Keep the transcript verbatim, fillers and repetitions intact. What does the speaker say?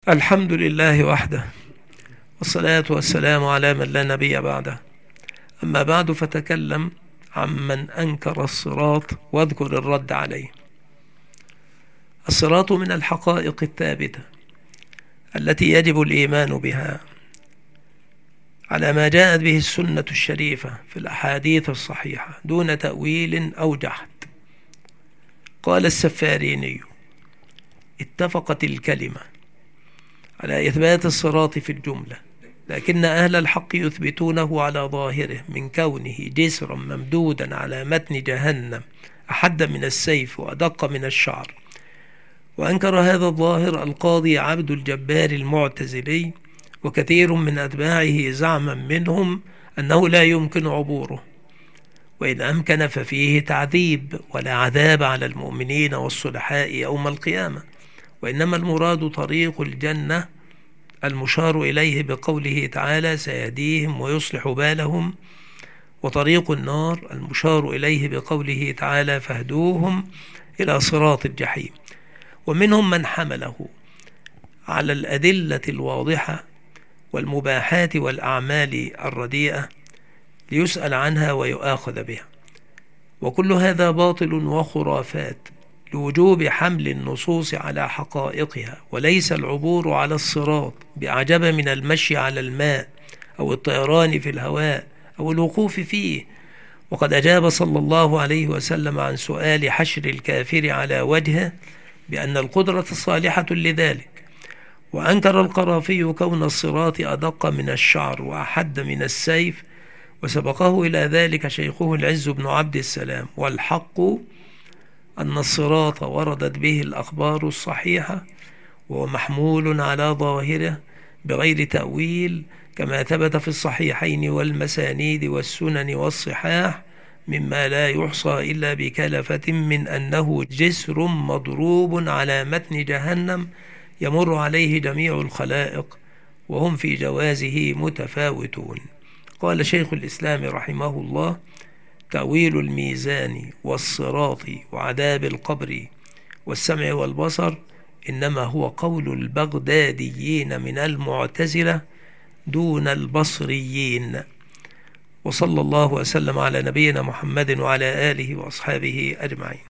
الحمد لله وحده، والصلاة والسلام على من لا نبي بعده. أما بعد، فتكلم عمن أنكر الصراط واذكر الرد عليه. الصراط من الحقائق الثابتة التي يجب الإيمان بها على ما جاءت به السنة الشريفة في الأحاديث الصحيحة دون تأويل أو جحد. قال السفاريني: اتفقت الكلمة على إثبات الصراط في الجملة، لكن أهل الحق يثبتونه على ظاهره من كونه جسرا ممدودا على متن جهنم أحد من السيف وأدق من الشعر. وأنكر هذا الظاهر القاضي عبد الجبار المعتزلي وكثير من أتباعه، زعما منهم أنه لا يمكن عبوره، وإن أمكن ففيه تعذيب ولا عذاب على المؤمنين والصلحاء يوم القيامة، وإنما المراد طريق الجنة المشار إليه بقوله تعالى: سيهديهم ويصلح بالهم، وطريق النار المشار إليه بقوله تعالى: فاهدوهم إلى صراط الجحيم. ومنهم من حمله على الأدلة الواضحة والمباحات والأعمال الرديئة ليسأل عنها ويؤاخذ بها، وكل هذا باطل وخرافات لوجوب حمل النصوص على حقائقها، وليس العبور على الصراط بأعجب من المشي على الماء أو الطيران في الهواء أو الوقوف فيه. وقد أجاب صلى الله عليه وسلم عن سؤال حشر الكافر على وجهه بأن القدرة صالحة لذلك. وأنكر القرافي كون الصراط أدق من الشعر وأحد من السيف، وسبقه إلى ذلك شيخه العز بن عبد السلام. والحق أن الصراط وردت به الأخبار الصحيحة، وهو محمول على ظاهره بغير تأويل، كما ثبت في الصحيحين والمسانيد والسنن والصحاح مما لا يحصى إلا بكلفة من أنه جسر مضروب على متن جهنم يمر عليه جميع الخلائق، وهم في جوازه متفاوتون. قال شيخ الإسلام رحمه الله: تأويل الميزان والصراط وعذاب القبر والسمع والبصر إنما هو قول البغداديين من المعتزلة دون البصريين. وصلى الله وسلم على نبينا محمد وعلى آله وأصحابه أجمعين.